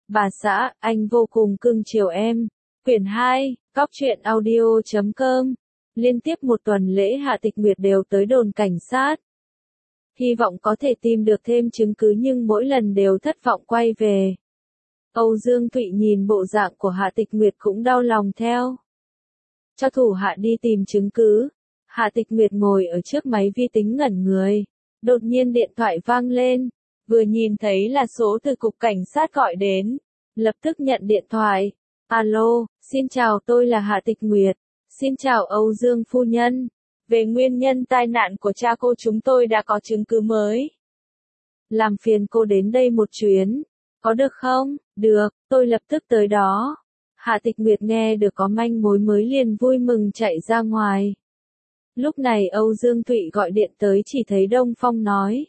Bà xã, anh vô cùng cưng chiều em. Quyển 2, Cóc truyện audio.com. Liên tiếp một tuần lễ Hạ Tịch Nguyệt đều tới đồn cảnh sát. Hy vọng có thể tìm được thêm chứng cứ nhưng mỗi lần đều thất vọng quay về. Âu Dương Thụy nhìn bộ dạng của Hạ Tịch Nguyệt cũng đau lòng theo. Cho thủ hạ đi tìm chứng cứ. Hạ Tịch Nguyệt ngồi ở trước máy vi tính ngẩn người. Đột nhiên điện thoại vang lên. Vừa nhìn thấy là số từ cục cảnh sát gọi đến. Lập tức nhận điện thoại. Alo, xin chào, tôi là Hạ Tịch Nguyệt. Xin chào Âu Dương phu nhân. Về nguyên nhân tai nạn của cha cô chúng tôi đã có chứng cứ mới. Làm phiền cô đến đây một chuyến. Có được không? Được, tôi lập tức tới đó. Hạ Tịch Nguyệt nghe được có manh mối mới liền vui mừng chạy ra ngoài. Lúc này Âu Dương Thụy gọi điện tới chỉ thấy Đông Phong nói.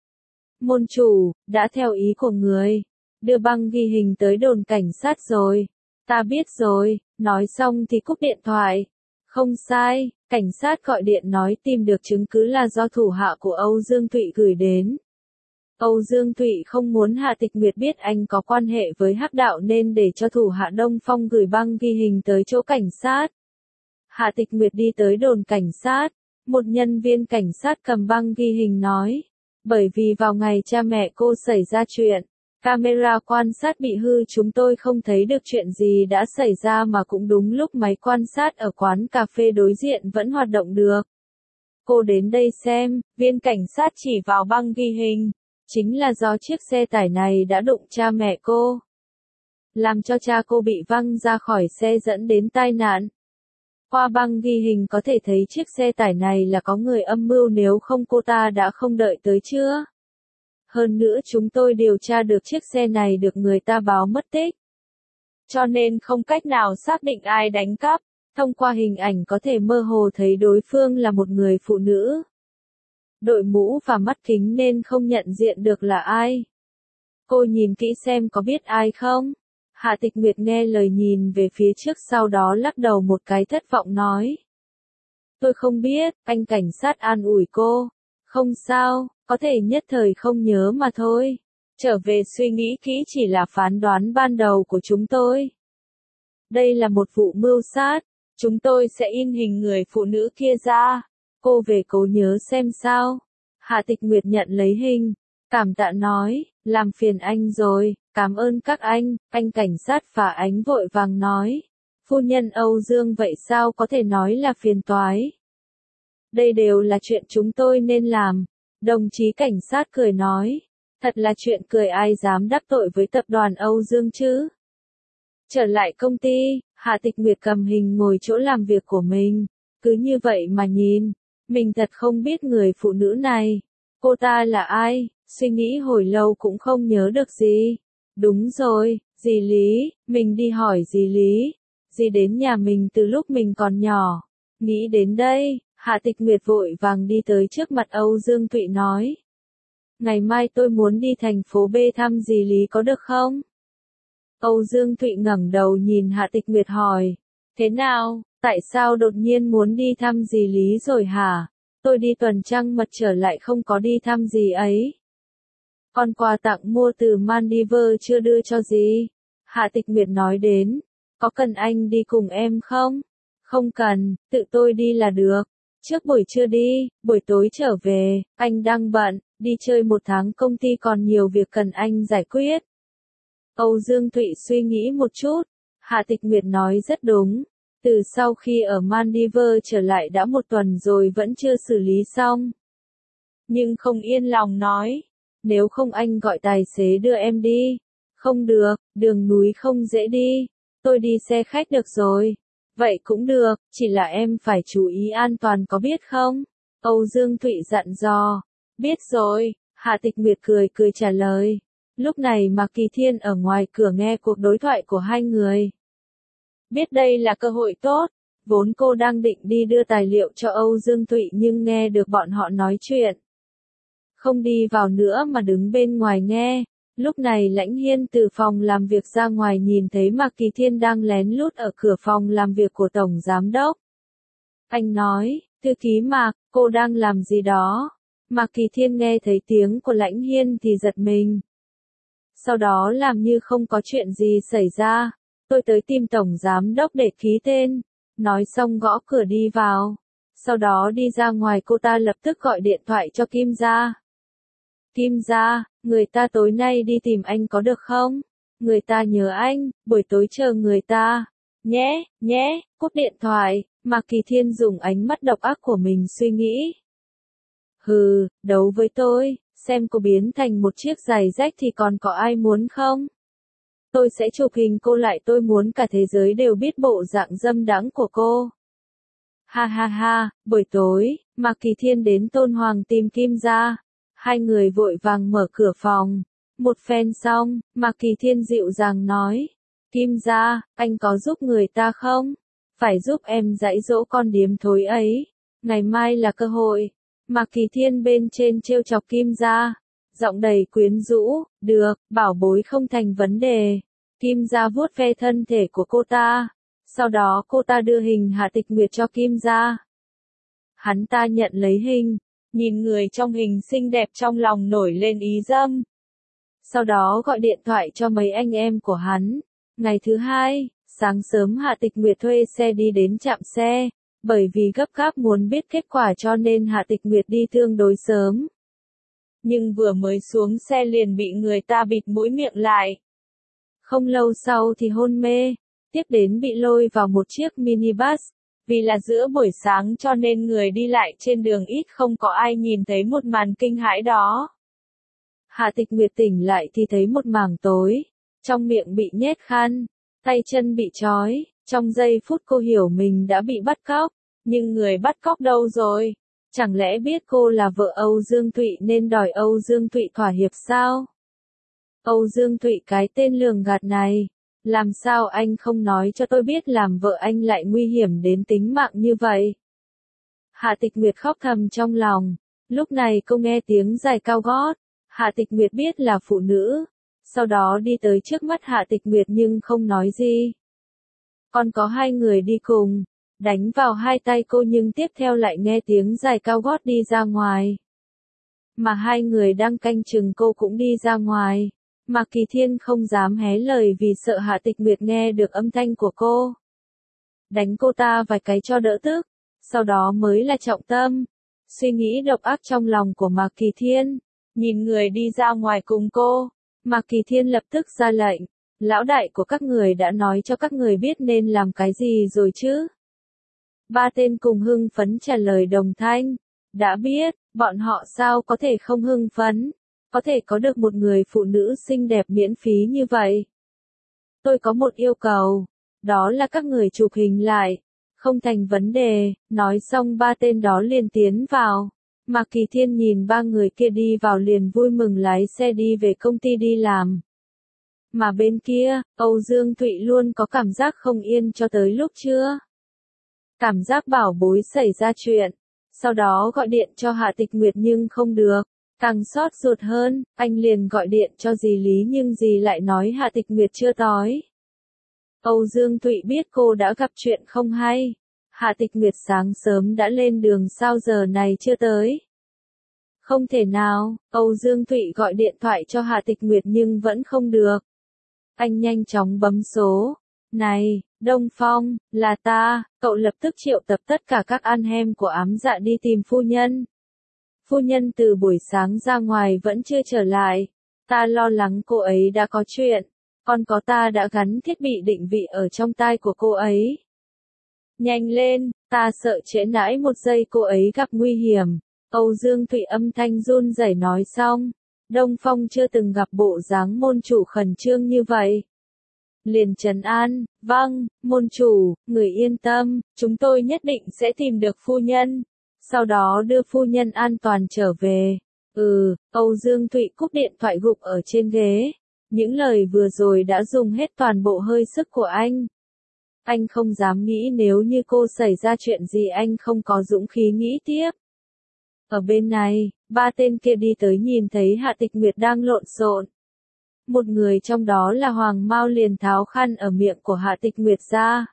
Môn chủ, đã theo ý của người. Đưa băng ghi hình tới đồn cảnh sát rồi. Ta biết rồi, nói xong thì cúp điện thoại. Không sai, cảnh sát gọi điện nói tìm được chứng cứ là do thủ hạ của Âu Dương Thụy gửi đến. Âu Dương Thụy không muốn Hạ Tịch Nguyệt biết anh có quan hệ với Hắc Đạo nên để cho thủ hạ Đông Phong gửi băng ghi hình tới chỗ cảnh sát. Hạ Tịch Nguyệt đi tới đồn cảnh sát. Một nhân viên cảnh sát cầm băng ghi hình nói. Bởi vì vào ngày cha mẹ cô xảy ra chuyện, camera quan sát bị hư, chúng tôi không thấy được chuyện gì đã xảy ra mà cũng đúng lúc máy quan sát ở quán cà phê đối diện vẫn hoạt động được. Cô đến đây xem, viên cảnh sát chỉ vào băng ghi hình. Chính là do chiếc xe tải này đã đụng cha mẹ cô. Làm cho cha cô bị văng ra khỏi xe dẫn đến tai nạn. Qua băng ghi hình có thể thấy chiếc xe tải này là có người âm mưu, nếu không cô ta đã không đợi tới chưa? Hơn nữa chúng tôi điều tra được chiếc xe này được người ta báo mất tích. Cho nên không cách nào xác định ai đánh cắp. Thông qua hình ảnh có thể mơ hồ thấy đối phương là một người phụ nữ. Đội mũ và mắt kính nên không nhận diện được là ai. Cô nhìn kỹ xem có biết ai không? Hạ Tịch Nguyệt nghe lời nhìn về phía trước sau đó lắc đầu một cái thất vọng nói. Tôi không biết, anh cảnh sát an ủi cô. Không sao, có thể nhất thời không nhớ mà thôi. Trở về suy nghĩ kỹ chỉ là phán đoán ban đầu của chúng tôi. Đây là một vụ mưu sát. Chúng tôi sẽ in hình người phụ nữ kia ra. Cô về cố nhớ xem sao. Hạ Tịch Nguyệt nhận lấy hình. Cảm tạ nói, làm phiền anh rồi, cảm ơn các anh cảnh sát phả ánh vội vàng nói. Phu nhân Âu Dương vậy sao có thể nói là phiền toái. Đây đều là chuyện chúng tôi nên làm. Đồng chí cảnh sát cười nói. Thật là chuyện cười, ai dám đắc tội với tập đoàn Âu Dương chứ. Trở lại công ty, Hạ Tịch Nguyệt cầm hình ngồi chỗ làm việc của mình. Cứ như vậy mà nhìn. Mình thật không biết người phụ nữ này. Cô ta là ai? Suy nghĩ hồi lâu cũng không nhớ được gì. Đúng rồi, dì Lý, mình đi hỏi dì Lý. Dì đến nhà mình từ lúc mình còn nhỏ. Nghĩ đến đây, Hạ Tịch Nguyệt vội vàng đi tới trước mặt Âu Dương Thụy nói. Ngày mai tôi muốn đi thành phố B thăm dì Lý có được không? Âu Dương Thụy ngẩng đầu nhìn Hạ Tịch Nguyệt hỏi. Thế nào, tại sao đột nhiên muốn đi thăm dì Lý rồi hả? Tôi đi tuần trăng mật trở lại không có đi thăm dì ấy. Còn quà tặng mua từ Maldives chưa đưa cho dì. Hạ Tịch Nguyệt nói đến. Có cần anh đi cùng em không? Không cần, tự tôi đi là được. Trước buổi trưa đi, buổi tối trở về, anh đang bận, đi chơi một tháng công ty còn nhiều việc cần anh giải quyết. Âu Dương Thụy suy nghĩ một chút. Hạ Tịch Nguyệt nói rất đúng. Từ sau khi ở Maldives trở lại đã một tuần rồi vẫn chưa xử lý xong. Nhưng không yên lòng nói. Nếu không anh gọi tài xế đưa em đi. Không được, đường núi không dễ đi. Tôi đi xe khách được rồi. Vậy cũng được, chỉ là em phải chú ý an toàn có biết không? Âu Dương Thụy dặn dò. Biết rồi, Hạ Tịch Nguyệt cười cười trả lời. Lúc này Mạc Kỳ Thiên ở ngoài cửa nghe cuộc đối thoại của hai người. Biết đây là cơ hội tốt, vốn cô đang định đi đưa tài liệu cho Âu Dương Thụy nhưng nghe được bọn họ nói chuyện. Không đi vào nữa mà đứng bên ngoài nghe. Lúc này Lãnh Hiên từ phòng làm việc ra ngoài nhìn thấy Mạc Kỳ Thiên đang lén lút ở cửa phòng làm việc của Tổng Giám Đốc. Anh nói, thư ký Mạc, cô đang làm gì đó? Mạc Kỳ Thiên nghe thấy tiếng của Lãnh Hiên thì giật mình. sau đó làm như không có chuyện gì xảy ra. Tôi tới tìm tổng giám đốc để ký tên, nói xong gõ cửa đi vào. Sau đó đi ra ngoài cô ta lập tức gọi điện thoại cho Kim gia. Kim gia, người ta tối nay đi tìm anh có được không? Người ta nhớ anh, buổi tối chờ người ta. Nhé, cúp điện thoại, Mạc Kỳ Thiên dùng ánh mắt độc ác của mình suy nghĩ. Hừ, đấu với tôi, xem cô biến thành một chiếc giày rách thì còn có ai muốn không? Tôi sẽ chụp hình cô lại, tôi muốn cả thế giới đều biết bộ dạng dâm đãng của cô. Ha ha ha, buổi tối, Mạc Kỳ Thiên đến Tôn Hoàng tìm Kim gia. Hai người vội vàng mở cửa phòng. Một phen xong, Mạc Kỳ Thiên dịu dàng nói. Kim gia, anh có giúp người ta không? Phải giúp em dạy dỗ con điếm thối ấy. Ngày mai là cơ hội. Mạc Kỳ Thiên bên trên trêu chọc Kim gia. Giọng đầy quyến rũ, được, bảo bối không thành vấn đề. Kim gia vuốt ve thân thể của cô ta. Sau đó cô ta đưa hình Hạ Tịch Nguyệt cho Kim gia. Hắn ta nhận lấy hình, nhìn người trong hình xinh đẹp trong lòng nổi lên ý dâm. Sau đó gọi điện thoại cho mấy anh em của hắn. Ngày thứ hai, sáng sớm Hạ Tịch Nguyệt thuê xe đi đến trạm xe. Bởi vì gấp gáp muốn biết kết quả cho nên Hạ Tịch Nguyệt đi tương đối sớm. Nhưng vừa mới xuống xe liền bị người ta bịt mũi miệng lại. Không lâu sau thì hôn mê, tiếp đến bị lôi vào một chiếc minibus. Vì là giữa buổi sáng cho nên người đi lại trên đường ít không có ai nhìn thấy một màn kinh hãi đó. Hạ Tịch Nguyệt tỉnh lại thì thấy một mảng tối, trong miệng bị nhét khăn, tay chân bị trói, trong giây phút cô hiểu mình đã bị bắt cóc, nhưng người bắt cóc đâu rồi? Chẳng lẽ biết cô là vợ Âu Dương Thụy nên đòi Âu Dương Thụy thỏa hiệp sao? Âu Dương Thụy cái tên lường gạt này, làm sao anh không nói cho tôi biết làm vợ anh lại nguy hiểm đến tính mạng như vậy? Hạ Tịch Nguyệt khóc thầm trong lòng, lúc này cô nghe tiếng giày cao gót, Hạ Tịch Nguyệt biết là phụ nữ, sau đó đi tới trước mắt Hạ Tịch Nguyệt nhưng không nói gì. Còn có hai người đi cùng, đánh vào hai tay cô nhưng tiếp theo lại nghe tiếng giày cao gót đi ra ngoài. Mà hai người đang canh chừng cô cũng đi ra ngoài. Mạc Kỳ Thiên không dám hé lời vì sợ Hạ Tịch Nguyệt nghe được âm thanh của cô. Đánh cô ta vài cái cho đỡ tức, sau đó mới là trọng tâm. Suy nghĩ độc ác trong lòng của Mạc Kỳ Thiên, nhìn người đi ra ngoài cùng cô, Mạc Kỳ Thiên lập tức ra lệnh, lão đại của các người đã nói cho các người biết nên làm cái gì rồi chứ? Ba tên cùng hưng phấn trả lời đồng thanh, đã biết, bọn họ sao có thể không hưng phấn? Có thể có được một người phụ nữ xinh đẹp miễn phí như vậy. Tôi có một yêu cầu, đó là các người chụp hình lại, không thành vấn đề, nói xong ba tên đó liền tiến vào. Mạc Kỳ Thiên nhìn ba người kia đi vào liền vui mừng lái xe đi về công ty đi làm. Mà bên kia, Âu Dương Thụy luôn có cảm giác không yên cho tới lúc trưa. Cảm giác bảo bối xảy ra chuyện, sau đó gọi điện cho Hạ Tịch Nguyệt nhưng không được. Càng xót ruột hơn, anh liền gọi điện cho dì Lý nhưng dì lại nói Hạ Tịch Nguyệt chưa tối. Âu Dương Thụy biết cô đã gặp chuyện không hay. Hạ Tịch Nguyệt sáng sớm đã lên đường sao giờ này chưa tới? Không thể nào, Âu Dương Thụy gọi điện thoại cho Hạ Tịch Nguyệt nhưng vẫn không được. Anh nhanh chóng bấm số. Này, Đông Phong, là ta, cậu lập tức triệu tập tất cả các ăn hem của Ám Dạ đi tìm phu nhân. Phu nhân từ buổi sáng ra ngoài vẫn chưa trở lại. Ta lo lắng cô ấy đã có chuyện. Còn có ta đã gắn thiết bị định vị ở trong tai của cô ấy. Nhanh lên, ta sợ trễ nãi một giây cô ấy gặp nguy hiểm. Âu Dương Thụy âm thanh run rẩy nói xong. Đông Phong chưa từng gặp bộ dáng môn chủ khẩn trương như vậy. Liền trấn an, vâng, môn chủ, người yên tâm, chúng tôi nhất định sẽ tìm được phu nhân. Sau đó đưa phu nhân an toàn trở về. Âu Dương Thụy cúp điện thoại gục ở trên ghế. Những lời vừa rồi đã dùng hết toàn bộ hơi sức của anh. Anh không dám nghĩ nếu như cô xảy ra chuyện gì anh không có dũng khí nghĩ tiếp. Ở bên này, ba tên kia đi tới nhìn thấy Hạ Tịch Nguyệt đang lộn xộn. Một người trong đó là Hoàng Mao liền tháo khăn ở miệng của Hạ Tịch Nguyệt ra.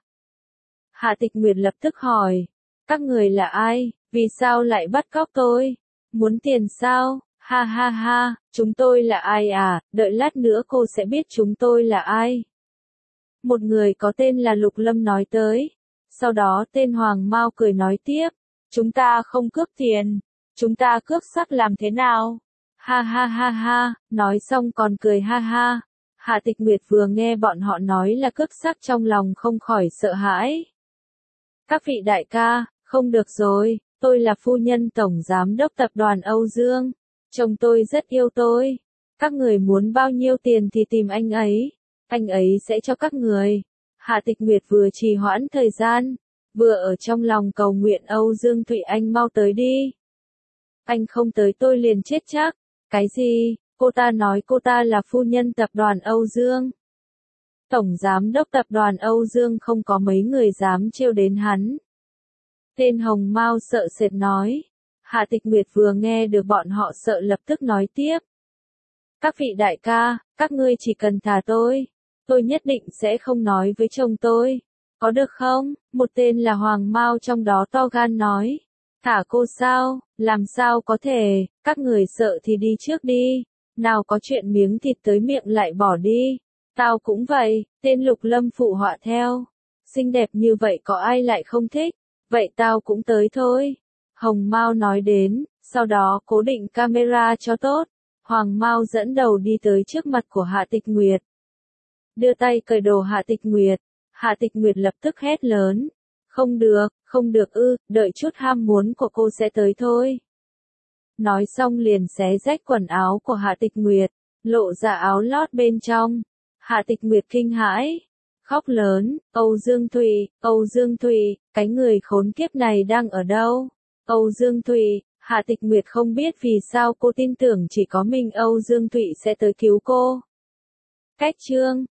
Hạ Tịch Nguyệt lập tức hỏi, các người là ai, vì sao lại bắt cóc tôi? Muốn tiền sao? Ha ha ha, chúng tôi là ai à, đợi lát nữa cô sẽ biết chúng tôi là ai. Một người có tên là Lục Lâm nói tới. Sau đó tên Hoàng Mao cười nói tiếp. Chúng ta không cướp tiền. Chúng ta cướp sắc làm thế nào? Ha ha ha ha, nói xong còn cười ha ha. Hạ Tịch Nguyệt vừa nghe bọn họ nói là cướp sắc trong lòng không khỏi sợ hãi. Các vị đại ca, không được rồi, tôi là phu nhân tổng giám đốc tập đoàn Âu Dương. Chồng tôi rất yêu tôi. Các người muốn bao nhiêu tiền thì tìm anh ấy sẽ cho các người. Hạ Tịch Nguyệt vừa trì hoãn thời gian, vừa ở trong lòng cầu nguyện Âu Dương Thụy Anh mau tới đi. Anh không tới tôi liền chết chắc. Cái gì? Cô ta nói cô ta là phu nhân tập đoàn Âu Dương. Tổng giám đốc tập đoàn Âu Dương không có mấy người dám trêu đến hắn. Tên Hồng Mao sợ sệt nói. Hạ Tịch Nguyệt vừa nghe được bọn họ sợ lập tức nói tiếp. Các vị đại ca, các ngươi chỉ cần thả tôi nhất định sẽ không nói với chồng tôi. Có được không? Một tên là Hoàng Mao trong đó to gan nói. Thả cô sao? Làm sao có thể? Các người sợ thì đi trước đi. Nào có chuyện miếng thịt tới miệng lại bỏ đi. Tao cũng vậy, tên Lục Lâm phụ họa theo. Xinh đẹp như vậy có ai lại không thích? Vậy tao cũng tới thôi. Hồng Mao nói đến, sau đó cố định camera cho tốt. Hoàng Mao dẫn đầu đi tới trước mặt của Hạ Tịch Nguyệt. Đưa tay cởi đồ Hạ Tịch Nguyệt. Hạ Tịch Nguyệt lập tức hét lớn. Không được đợi chút ham muốn của cô sẽ tới thôi. Nói xong liền xé rách quần áo của Hạ Tịch Nguyệt, lộ ra áo lót bên trong. Hạ Tịch Nguyệt kinh hãi, khóc lớn, Âu Dương Thụy, cái người khốn kiếp này đang ở đâu? Âu Dương Thụy, Hạ Tịch Nguyệt không biết vì sao cô tin tưởng chỉ có mình Âu Dương Thụy sẽ tới cứu cô. Cách chương